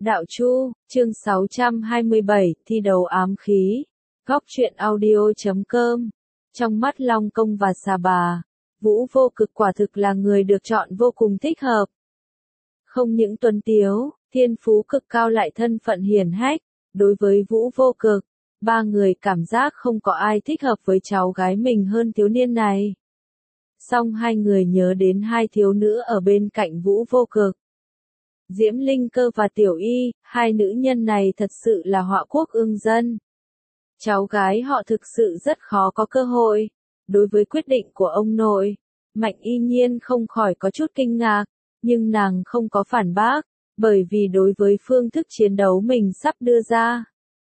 Đạo Chu, chương 627, thi đấu ám khí. Góc truyện audio.com. Trong mắt Long Công và Xà Bà, Vũ Vô Cực quả thực là người được chọn vô cùng thích hợp. Không những tuấn tiếu, thiên phú cực cao lại thân phận hiển hách, đối với Vũ Vô Cực, ba người cảm giác không có ai thích hợp với cháu gái mình hơn thiếu niên này. Song hai người nhớ đến hai thiếu nữ ở bên cạnh Vũ Vô Cực. Diễm Linh Cơ và Tiểu Y, hai nữ nhân này thật sự là họa quốc ương dân. Cháu gái họ thực sự rất khó có cơ hội. Đối với quyết định của ông nội, Mạnh Y Nhiên không khỏi có chút kinh ngạc, nhưng nàng không có phản bác, bởi vì đối với phương thức chiến đấu mình sắp đưa ra,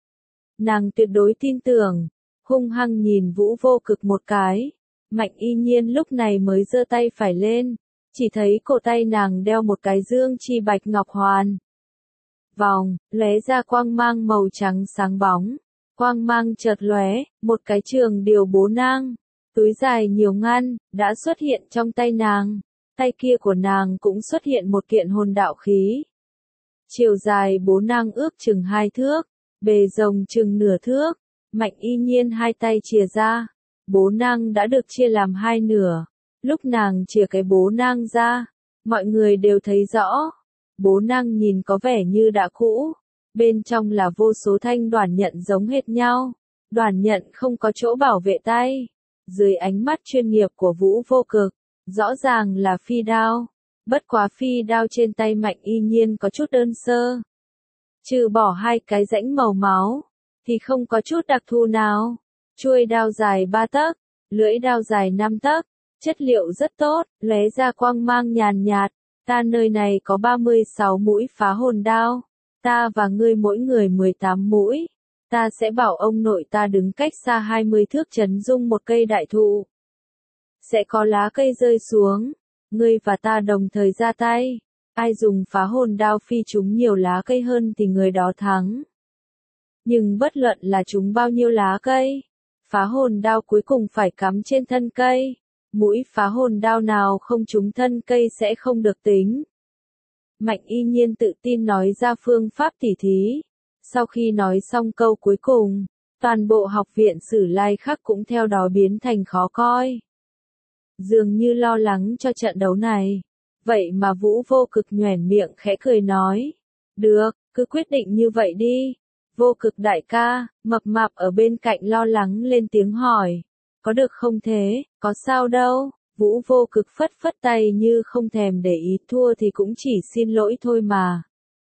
nàng tuyệt đối tin tưởng. Hung hăng nhìn Vũ Vô Cực một cái, Mạnh Y Nhiên lúc này mới giơ tay phải lên. Chỉ thấy cổ tay nàng đeo một cái dương chi bạch ngọc hoàn. Vòng, lóe ra quang mang màu trắng sáng bóng. Quang mang chợt lóe, một cái trường điều bố nang, túi dài nhiều ngăn, đã xuất hiện trong tay nàng. Tay kia của nàng cũng xuất hiện một kiện hồn đạo khí. Chiều dài bố nang ước chừng 2 thước, bề rộng chừng nửa thước. Mạnh Y Nhiên hai tay chìa ra, bố nang đã được chia làm hai nửa. Lúc nàng chìa cái bố nang ra, mọi người đều thấy rõ. Bố nang nhìn có vẻ như đã cũ. Bên trong là vô số thanh đoản nhận giống hệt nhau. Đoản nhận không có chỗ bảo vệ tay. Dưới ánh mắt chuyên nghiệp của Vũ Vô Cực, rõ ràng là phi đao. Bất quá phi đao trên tay Mạnh Y Nhiên có chút đơn sơ. Trừ bỏ hai cái rãnh màu máu, thì không có chút đặc thù nào. Chuôi đao dài 3 tấc, lưỡi đao dài 5 tấc. Chất liệu rất tốt, lóe ra quang mang nhàn nhạt. Ta nơi này có 36 mũi phá hồn đao. Ta và ngươi mỗi người 18 mũi. Ta sẽ bảo ông nội ta đứng cách xa 20 thước chấn dung một cây đại thụ. Sẽ có lá cây rơi xuống. Ngươi và ta đồng thời ra tay. Ai dùng phá hồn đao phi trúng nhiều lá cây hơn thì người đó thắng. Nhưng bất luận là trúng bao nhiêu lá cây, phá hồn đao cuối cùng phải cắm trên thân cây. Mũi phá hồn đao nào không trúng thân cây sẽ không được tính. Mạnh Y Nhiên tự tin nói ra phương pháp tỉ thí. Sau khi nói xong câu cuối cùng, toàn bộ học viện Sử Lai Khắc cũng theo đó biến thành khó coi. Dường như lo lắng cho trận đấu này. Vậy mà Vũ Vô Cực nhoẻn miệng khẽ cười nói. Được, cứ quyết định như vậy đi. Vô Cực đại ca, mập mạp ở bên cạnh lo lắng lên tiếng hỏi. Có được không thế, có sao đâu. Vũ Vô Cực phất phất tay như không thèm để ý, thua thì cũng chỉ xin lỗi thôi mà.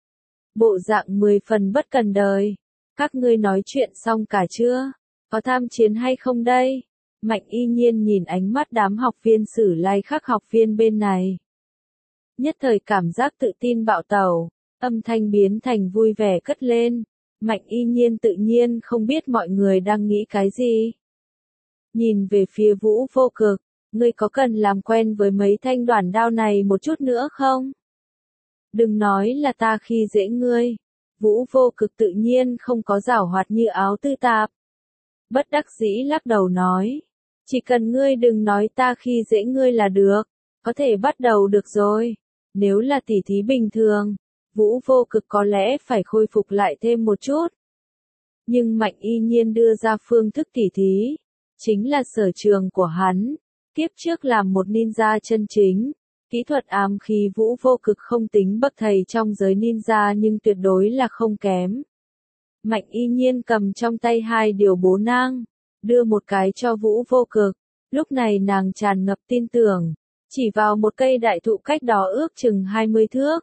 Bộ dạng 10 phần bất cần đời. Các ngươi nói chuyện xong cả chưa? Có tham chiến hay không đây? Mạnh Y Nhiên nhìn ánh mắt đám học viên Sử Lai Khắc học viên bên này. Nhất thời cảm giác tự tin bạo tẩu, âm thanh biến thành vui vẻ cất lên. Mạnh Y Nhiên tự nhiên không biết mọi người đang nghĩ cái gì. Nhìn về phía Vũ Vô Cực, ngươi có cần làm quen với mấy thanh đoản đao này một chút nữa không? Đừng nói là ta khi dễ ngươi. Vũ Vô Cực tự nhiên không có giảo hoạt như áo tư tạp. Bất đắc dĩ lắc đầu nói. Chỉ cần ngươi đừng nói ta khi dễ ngươi là được. Có thể bắt đầu được rồi. Nếu là tỉ thí bình thường, Vũ Vô Cực có lẽ phải khôi phục lại thêm một chút. Nhưng Mạnh Y Nhiên đưa ra phương thức tỉ thí. Chính là sở trường của hắn. Tiếp trước làm một ninja chân chính. Kỹ thuật ám khí Vũ Vô Cực không tính bậc thầy trong giới ninja nhưng tuyệt đối là không kém. Mạnh Y Nhiên cầm trong tay hai điều bố nang. Đưa một cái cho Vũ Vô Cực. Lúc này nàng tràn ngập tin tưởng. Chỉ vào một cây đại thụ cách đó ước chừng 20 thước.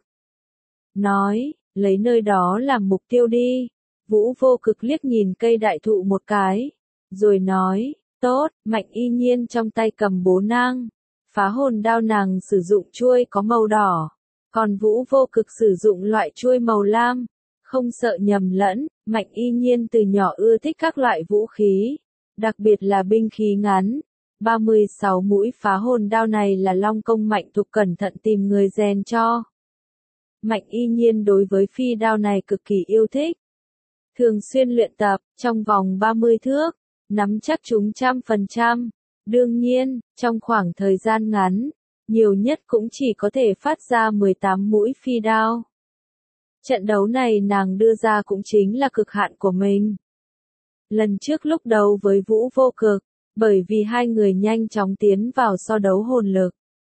Nói, lấy nơi đó làm mục tiêu đi. Vũ Vô Cực liếc nhìn cây đại thụ một cái. Rồi nói. Tốt, Mạnh Y Nhiên trong tay cầm bố nang. Phá hồn đao nàng sử dụng chuôi có màu đỏ. Còn Vũ Vô Cực sử dụng loại chuôi màu lam. Không sợ nhầm lẫn, Mạnh Y Nhiên từ nhỏ ưa thích các loại vũ khí. Đặc biệt là binh khí ngắn. 36 mũi phá hồn đao này là Long Công Mạnh Thục cẩn thận tìm người rèn cho. Mạnh Y Nhiên đối với phi đao này cực kỳ yêu thích. Thường xuyên luyện tập, trong vòng 30 thước. Nắm chắc chúng 100%. Đương nhiên, trong khoảng thời gian ngắn, nhiều nhất cũng chỉ có thể phát ra 18 mũi phi đao. Trận đấu này nàng đưa ra cũng chính là cực hạn của mình. Lần trước lúc đấu với Vũ Vô Cực, bởi vì hai người nhanh chóng tiến vào so đấu hồn lực,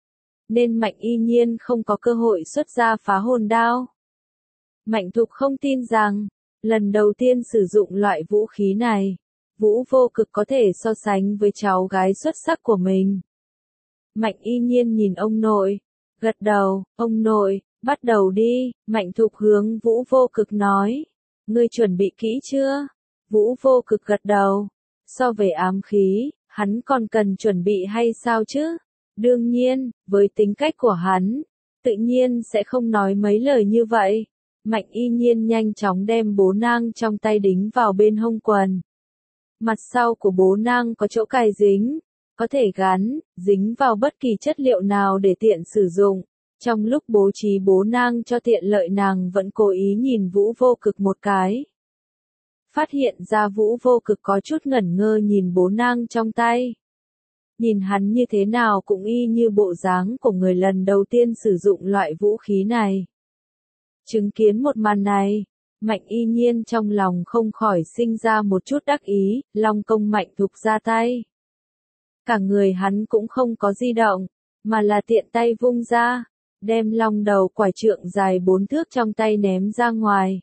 nên Mạnh Y Nhiên không có cơ hội xuất ra phá hồn đao. Mạnh Thục không tin rằng, lần đầu tiên sử dụng loại vũ khí này, Vũ Vô Cực có thể so sánh với cháu gái xuất sắc của mình. Mạnh Y Nhiên nhìn ông nội, gật đầu, ông nội, bắt đầu đi, Mạnh Thục hướng Vũ Vô Cực nói. Ngươi chuẩn bị kỹ chưa? Vũ Vô Cực gật đầu. So về ám khí, hắn còn cần chuẩn bị hay sao chứ? Đương nhiên, với tính cách của hắn, tự nhiên sẽ không nói mấy lời như vậy. Mạnh Y Nhiên nhanh chóng đem bố nang trong tay đính vào bên hông quần. Mặt sau của bố nang có chỗ cài dính, có thể gắn, dính vào bất kỳ chất liệu nào để tiện sử dụng. Trong lúc bố trí bố nang cho tiện lợi nàng vẫn cố ý nhìn Vũ Vô Cực một cái. Phát hiện ra Vũ Vô Cực có chút ngẩn ngơ nhìn bố nang trong tay. Nhìn hắn như thế nào cũng y như bộ dáng của người lần đầu tiên sử dụng loại vũ khí này. Chứng kiến một màn này, Mạnh Y Nhiên trong lòng không khỏi sinh ra một chút đắc ý, long công Mạnh Thục ra tay. Cả người hắn cũng không có di động, mà là tiện tay vung ra, đem long đầu quải trượng dài 4 thước trong tay ném ra ngoài.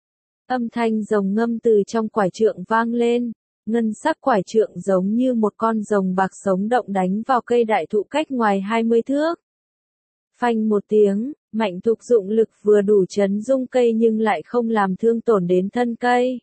Âm thanh rồng ngâm từ trong quải trượng vang lên, ngân sắc quải trượng giống như một con rồng bạc sống động đánh vào cây đại thụ cách ngoài 20 thước. Phanh một tiếng, Mạnh Thục dụng lực vừa đủ chấn rung cây nhưng lại không làm thương tổn đến thân cây.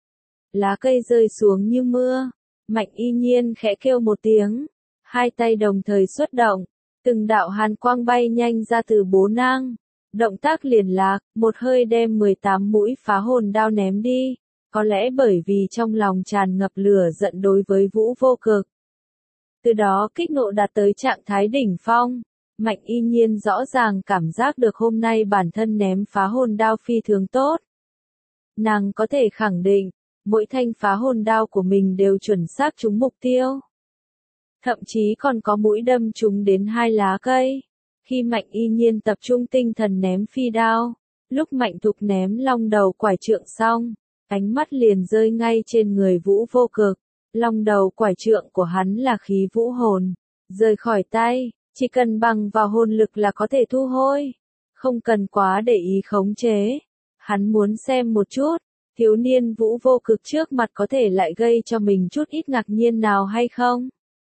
Lá cây rơi xuống như mưa, Mạnh Y Nhiên khẽ kêu một tiếng, hai tay đồng thời xuất động, từng đạo hàn quang bay nhanh ra từ bố nang. Động tác liền lạc, một hơi đem 18 mũi phá hồn đao ném đi, có lẽ bởi vì trong lòng tràn ngập lửa giận đối với Vũ Vô Cực. Từ đó kích nộ đạt tới trạng thái đỉnh phong, Mạnh Y Nhiên rõ ràng cảm giác được hôm nay bản thân ném phá hồn đao phi thường tốt. Nàng có thể khẳng định, mỗi thanh phá hồn đao của mình đều chuẩn xác trúng mục tiêu. Thậm chí còn có mũi đâm trúng đến 2 lá cây. Khi Mạnh Y Nhiên tập trung tinh thần ném phi đao, lúc Mạnh Thục ném long đầu quải trượng xong, ánh mắt liền rơi ngay trên người Vũ Vô Cực. Long đầu quải trượng của hắn là khí vũ hồn, rời khỏi tay, chỉ cần bằng vào hồn lực là có thể thu hồi, không cần quá để ý khống chế. Hắn muốn xem một chút, thiếu niên Vũ Vô Cực trước mặt có thể lại gây cho mình chút ít ngạc nhiên nào hay không.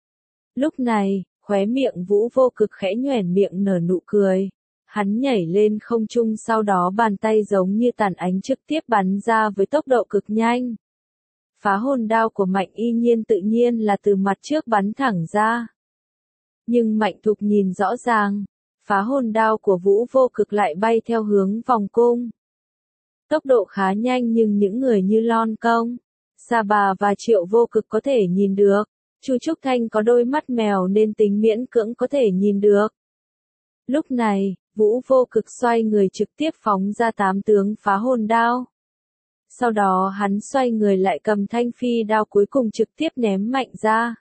Lúc này, khóe miệng Vũ Vô Cực khẽ nhoẻn miệng nở nụ cười. Hắn nhảy lên không trung sau đó bàn tay giống như tàn ánh trực tiếp bắn ra với tốc độ cực nhanh. Phá hồn đao của Mạnh Y Nhiên tự nhiên là từ mặt trước bắn thẳng ra. Nhưng Mạnh Thục nhìn rõ ràng, phá hồn đao của Vũ Vô Cực lại bay theo hướng vòng cung. Tốc độ khá nhanh nhưng những người như Lon Công, Sa Bà và Triệu Vô Cực có thể nhìn được. Chu Trúc Thanh có đôi mắt mèo nên tính miễn cưỡng có thể nhìn được. Lúc này, Vũ Vô Cực xoay người trực tiếp phóng ra 8 tướng phá hồn đao. Sau đó hắn xoay người lại cầm thanh phi đao cuối cùng trực tiếp ném mạnh ra.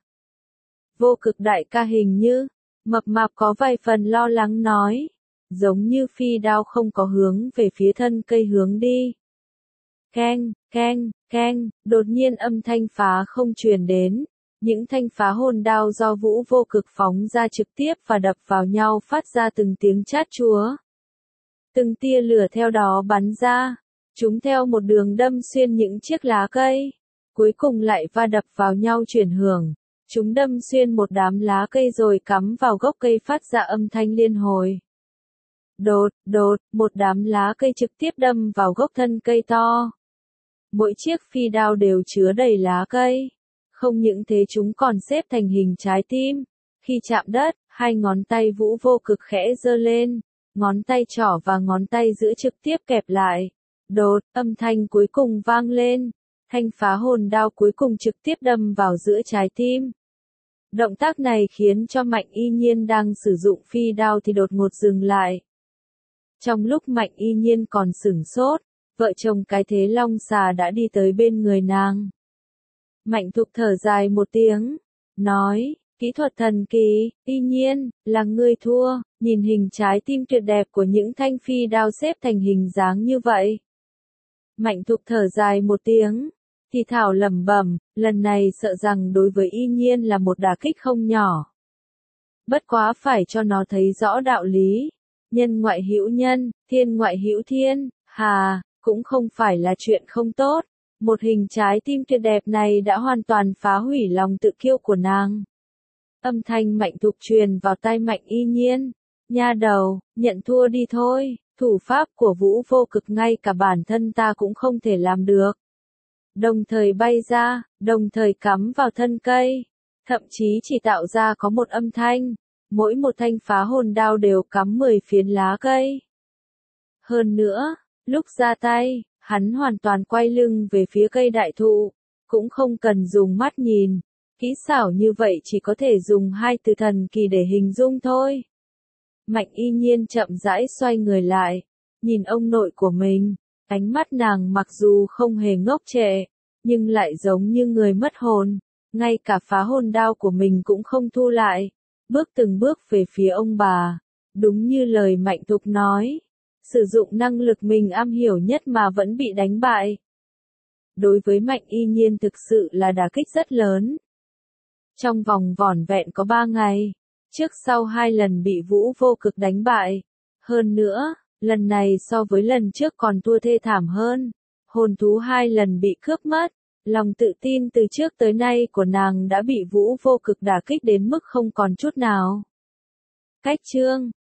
Vô Cực đại ca hình như, mập mạp có vài phần lo lắng nói, giống như phi đao không có hướng về phía thân cây hướng đi. Keng, keng, keng, đột nhiên âm thanh phá không truyền đến. Những thanh phá hồn đao do Vũ Vô Cực phóng ra trực tiếp và đập vào nhau phát ra từng tiếng chát chúa. Từng tia lửa theo đó bắn ra, chúng theo một đường đâm xuyên những chiếc lá cây, cuối cùng lại va đập vào nhau chuyển hưởng. Chúng đâm xuyên một đám lá cây rồi cắm vào gốc cây phát ra âm thanh liên hồi. Đột, đột, một đám lá cây trực tiếp đâm vào gốc thân cây to. Mỗi chiếc phi đao đều chứa đầy lá cây. Không những thế chúng còn xếp thành hình trái tim. Khi chạm đất, hai ngón tay Vũ Vô Cực khẽ giơ lên, ngón tay trỏ và ngón tay giữa trực tiếp kẹp lại. Đột, âm thanh cuối cùng vang lên. Thanh phá hồn đao cuối cùng trực tiếp đâm vào giữa trái tim. Động tác này khiến cho Mạnh Y Nhiên đang sử dụng phi đao thì đột ngột dừng lại. Trong lúc Mạnh Y Nhiên còn sửng sốt, vợ chồng cái thế long xà đã đi tới bên người nàng. Mạnh Thục thở dài một tiếng, nói, Kỹ thuật thần kỳ, tuy nhiên, là ngươi thua, nhìn hình trái tim tuyệt đẹp của những thanh phi đao xếp thành hình dáng như vậy. Mạnh Thục thở dài một tiếng, thì thảo lẩm bẩm, lần này sợ rằng đối với Y Nhiên là một đả kích không nhỏ. Bất quá phải cho nó thấy rõ đạo lý, nhân ngoại hữu nhân, thiên ngoại hữu thiên, cũng không phải là chuyện không tốt. Một hình trái tim tuyệt đẹp này đã hoàn toàn phá hủy lòng tự kiêu của nàng. Âm thanh Mạnh Thục truyền vào tai Mạnh Y Nhiên, nha đầu, nhận thua đi thôi, thủ pháp của Vũ Vô Cực ngay cả bản thân ta cũng không thể làm được. Đồng thời bay ra, đồng thời cắm vào thân cây, thậm chí chỉ tạo ra có một âm thanh, mỗi một thanh phá hồn đao đều cắm 10 phiến lá cây. Hơn nữa, lúc ra tay, hắn hoàn toàn quay lưng về phía cây đại thụ, cũng không cần dùng mắt nhìn, kỹ xảo như vậy chỉ có thể dùng hai từ thần kỳ để hình dung thôi. Mạnh Y Nhiên chậm rãi xoay người lại, nhìn ông nội của mình, ánh mắt nàng mặc dù không hề ngốc trệ, nhưng lại giống như người mất hồn, ngay cả phá hồn đao của mình cũng không thu lại, bước từng bước về phía ông bà, đúng như lời Mạnh Thục nói, sử dụng năng lực mình am hiểu nhất mà vẫn bị đánh bại. Đối với Mạnh Y Nhiên thực sự là đả kích rất lớn. Trong vòng vỏn vẹn có 3 ngày, trước sau 2 lần bị Vũ Vô Cực đánh bại. Hơn nữa, lần này so với lần trước còn thua thê thảm hơn. Hồn thú 2 lần bị cướp mất, lòng tự tin từ trước tới nay của nàng đã bị Vũ Vô Cực đả kích đến mức không còn chút nào. Cách chương